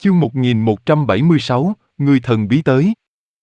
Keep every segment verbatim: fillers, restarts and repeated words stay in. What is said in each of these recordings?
Chương một nghìn một trăm bảy mươi sáu, người thần bí tới.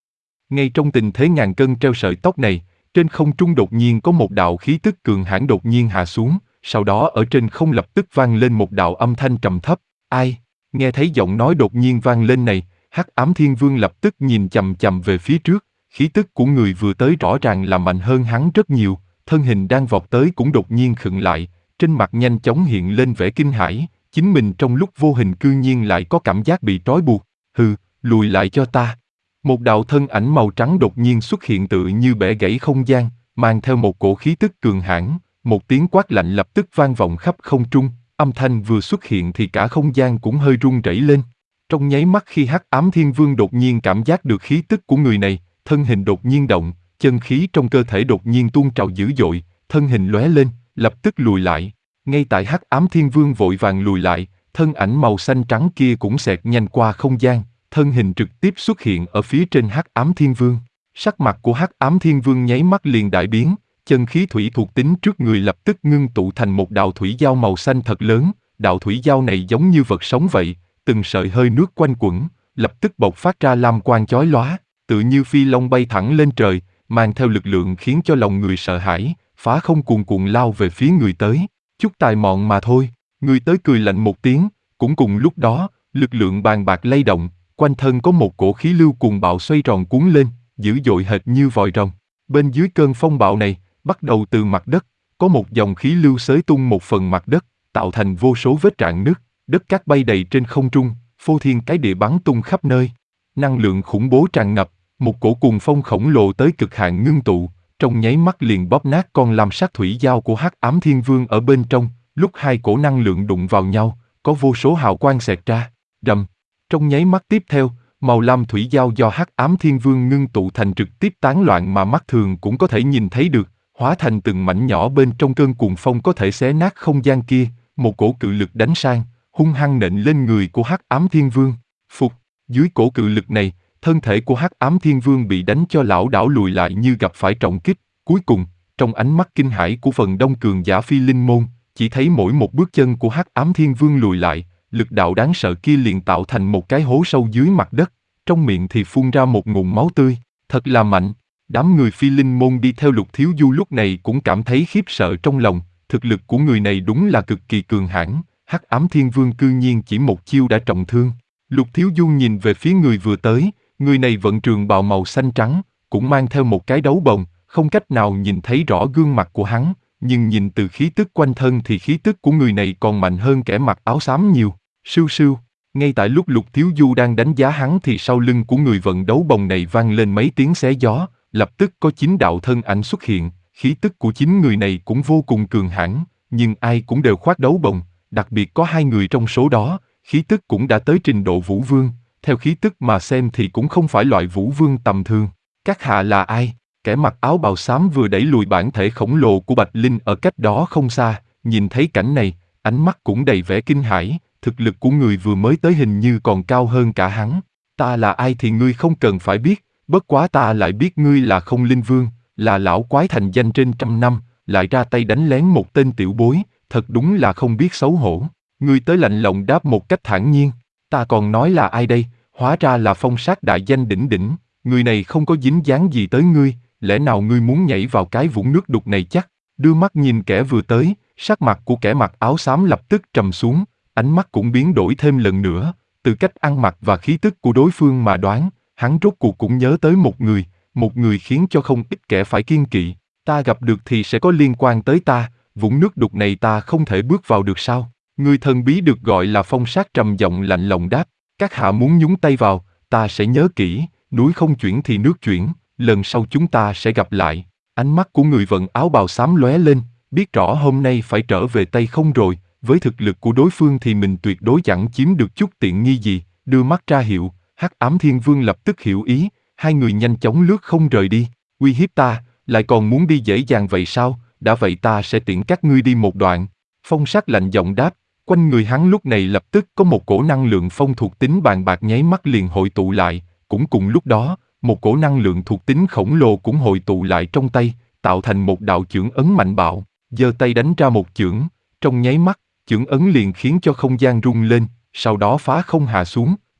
Ngay trong tình thế ngàn cân treo sợi tóc này, trên không trung đột nhiên có một đạo khí tức cường hãn đột nhiên hạ xuống, sau đó ở trên không lập tức vang lên một đạo âm thanh trầm thấp. Ai? Nghe thấy giọng nói đột nhiên vang lên này, Hắc Ám Thiên Vương lập tức nhìn chằm chằm về phía trước, khí tức của người vừa tới rõ ràng là mạnh hơn hắn rất nhiều, thân hình đang vọt tới cũng đột nhiên khựng lại, trên mặt nhanh chóng hiện lên vẻ kinh hãi. Chính mình trong lúc vô hình cư nhiên lại có cảm giác bị trói buộc. Hừ, lùi lại cho ta. Một đạo thân ảnh màu trắng đột nhiên xuất hiện tự như bẻ gãy không gian, mang theo một cổ khí tức cường hãn, một tiếng quát lạnh lập tức vang vọng khắp không trung, âm thanh vừa xuất hiện thì cả không gian cũng hơi rung rẩy lên. Trong nháy mắt khi Hắc Ám Thiên Vương đột nhiên cảm giác được khí tức của người này, thân hình đột nhiên động, chân khí trong cơ thể đột nhiên tuôn trào dữ dội, thân hình lóe lên, lập tức lùi lại. Ngay tại Hắc Ám Thiên Vương vội vàng lùi lại, thân ảnh màu xanh trắng kia cũng xẹt nhanh qua không gian, thân hình trực tiếp xuất hiện ở phía trên Hắc Ám Thiên Vương. Sắc mặt của Hắc Ám Thiên Vương nháy mắt liền đại biến, chân khí thủy thuộc tính trước người lập tức ngưng tụ thành một đạo thủy giao màu xanh thật lớn, đạo thủy giao này giống như vật sống vậy, từng sợi hơi nước quanh quẩn, lập tức bộc phát ra lam quang chói lóa, tự như phi long bay thẳng lên trời, mang theo lực lượng khiến cho lòng người sợ hãi, phá không cuồn cuộn lao về phía người tới. Chút tài mọn mà thôi, người tới cười lạnh một tiếng, cũng cùng lúc đó, lực lượng bàn bạc lay động, quanh thân có một cổ khí lưu cuồng bạo xoay tròn cuốn lên, dữ dội hệt như vòi rồng. Bên dưới cơn phong bạo này, bắt đầu từ mặt đất, có một dòng khí lưu xới tung một phần mặt đất, tạo thành vô số vết rạn nứt, đất cát bay đầy trên không trung, phô thiên cái địa bắn tung khắp nơi. Năng lượng khủng bố tràn ngập, một cổ cuồng phong khổng lồ tới cực hạn ngưng tụ, trong nháy mắt liền bóp nát con lam sắc thủy giao của Hắc Ám Thiên Vương ở bên trong. Lúc hai cổ năng lượng đụng vào nhau, có vô số hào quang xẹt ra, rầm. Trong nháy mắt tiếp theo, màu lam thủy giao do Hắc Ám Thiên Vương ngưng tụ thành trực tiếp tán loạn mà mắt thường cũng có thể nhìn thấy được, hóa thành từng mảnh nhỏ bên trong cơn cuồng phong có thể xé nát không gian kia. Một cổ cự lực đánh sang, hung hăng nện lên người của Hắc Ám Thiên Vương. Phục, dưới cổ cự lực này, thân thể của Hắc Ám Thiên Vương bị đánh cho lảo đảo lùi lại như gặp phải trọng kích. Cuối cùng, trong ánh mắt kinh hãi của phần đông cường giả phi linh môn, chỉ thấy mỗi một bước chân của Hắc Ám Thiên Vương lùi lại, lực đạo đáng sợ kia liền tạo thành một cái hố sâu dưới mặt đất, trong miệng thì phun ra một ngụm máu tươi, thật là mạnh. Đám người phi linh môn đi theo Lục Thiếu Du lúc này cũng cảm thấy khiếp sợ trong lòng, thực lực của người này đúng là cực kỳ cường hãn, Hắc Ám Thiên Vương cư nhiên chỉ một chiêu đã trọng thương. Lục Thiếu Du nhìn về phía người vừa tới, người này vận trường bào màu xanh trắng, cũng mang theo một cái đấu bồng, không cách nào nhìn thấy rõ gương mặt của hắn, nhưng nhìn từ khí tức quanh thân thì khí tức của người này còn mạnh hơn kẻ mặc áo xám nhiều. Sưu sưu, ngay tại lúc Lục Thiếu Du đang đánh giá hắn thì sau lưng của người vận đấu bồng này vang lên mấy tiếng xé gió, lập tức có chín đạo thân ảnh xuất hiện, khí tức của chín người này cũng vô cùng cường hãn, nhưng ai cũng đều khoác đấu bồng, đặc biệt có hai người trong số đó, khí tức cũng đã tới trình độ vũ vương, theo khí tức mà xem thì cũng không phải loại vũ vương tầm thường. Các hạ là ai? Kẻ mặc áo bào xám vừa đẩy lùi bản thể khổng lồ của Bạch Linh ở cách đó không xa, nhìn thấy cảnh này, ánh mắt cũng đầy vẻ kinh hãi, thực lực của người vừa mới tới hình như còn cao hơn cả hắn. Ta là ai thì ngươi không cần phải biết, bất quá ta lại biết ngươi là Không Linh Vương, là lão quái thành danh trên trăm năm, lại ra tay đánh lén một tên tiểu bối, thật đúng là không biết xấu hổ. Ngươi tới lạnh lùng đáp một cách thản nhiên, ta còn nói là ai đây, hóa ra là Phong Sát đại danh đỉnh đỉnh, người này không có dính dáng gì tới ngươi, lẽ nào ngươi muốn nhảy vào cái vũng nước đục này chắc? Đưa mắt nhìn kẻ vừa tới, sắc mặt của kẻ mặc áo xám lập tức trầm xuống, ánh mắt cũng biến đổi thêm lần nữa, từ cách ăn mặc và khí tức của đối phương mà đoán, hắn rốt cuộc cũng nhớ tới một người, một người khiến cho không ít kẻ phải kiêng kỵ, ta gặp được thì sẽ có liên quan tới ta, vũng nước đục này ta không thể bước vào được sao? Người thần bí được gọi là Phong Sát trầm giọng lạnh lùng đáp, các hạ muốn nhúng tay vào, ta sẽ nhớ kỹ, núi không chuyển thì nước chuyển, lần sau chúng ta sẽ gặp lại. Ánh mắt của người vận áo bào xám lóe lên, biết rõ hôm nay phải trở về Tây không rồi, với thực lực của đối phương thì mình tuyệt đối chẳng chiếm được chút tiện nghi gì, đưa mắt ra hiệu, Hắc Ám Thiên Vương lập tức hiểu ý, hai người nhanh chóng lướt không rời đi, uy hiếp ta, lại còn muốn đi dễ dàng vậy sao, đã vậy ta sẽ tiễn các ngươi đi một đoạn. Phong Sát lạnh giọng đáp, quanh người hắn lúc này lập tức có một cổ năng lượng phong thuộc tính bàn bạc nháy mắt liền hội tụ lại, cũng cùng lúc đó, một cổ năng lượng thuộc tính khổng lồ cũng hội tụ lại trong tay, tạo thành một đạo chưởng ấn mạnh bạo, giơ tay đánh ra một chưởng, trong nháy mắt, chưởng ấn liền khiến cho không gian rung lên, sau đó phá không hạ xuống,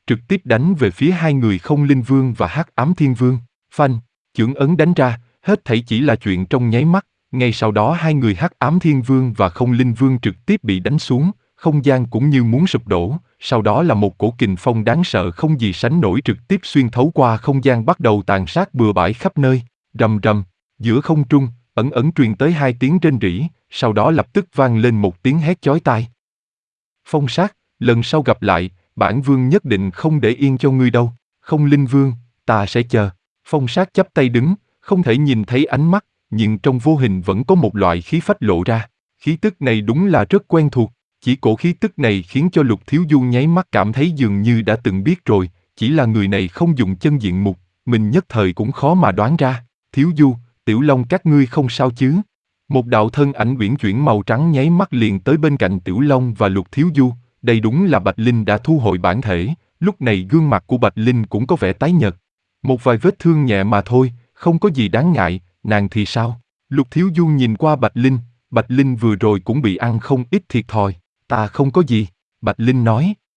trực tiếp đánh về phía hai người Không Linh Vương và Hắc Ám Thiên Vương. Phanh, chưởng ấn đánh ra, hết thảy chỉ là chuyện trong nháy mắt, ngay sau đó hai người Hắc Ám Thiên Vương và Không Linh Vương trực tiếp bị đánh xuống, không gian cũng như muốn sụp đổ, sau đó là một cổ kình phong đáng sợ không gì sánh nổi trực tiếp xuyên thấu qua không gian bắt đầu tàn sát bừa bãi khắp nơi, rầm rầm, giữa không trung, ẩn ẩn truyền tới hai tiếng rên rỉ, sau đó lập tức vang lên một tiếng hét chói tai. Phong Sát, lần sau gặp lại, bản vương nhất định không để yên cho ngươi đâu. Không Linh Vương, ta sẽ chờ. Phong Sát chắp tay đứng, không thể nhìn thấy ánh mắt, nhưng trong vô hình vẫn có một loại khí phách lộ ra. Khí tức này đúng là rất quen thuộc, chỉ cổ khí tức này khiến cho Lục Thiếu Du nháy mắt cảm thấy dường như đã từng biết rồi, chỉ là người này không dùng chân diện mục, mình nhất thời cũng khó mà đoán ra. Thiếu Du, Tiểu Long các ngươi không sao chứ? Một đạo thân ảnh uyển chuyển màu trắng nháy mắt liền tới bên cạnh Tiểu Long và Lục Thiếu Du, đây đúng là Bạch Linh đã thu hồi bản thể, lúc này gương mặt của Bạch Linh cũng có vẻ tái nhợt. Một vài vết thương nhẹ mà thôi, không có gì đáng ngại, nàng thì sao? Lục Thiếu Du nhìn qua Bạch Linh, Bạch Linh vừa rồi cũng bị ăn không ít thiệt thòi, ta không có gì, Bạch Linh nói.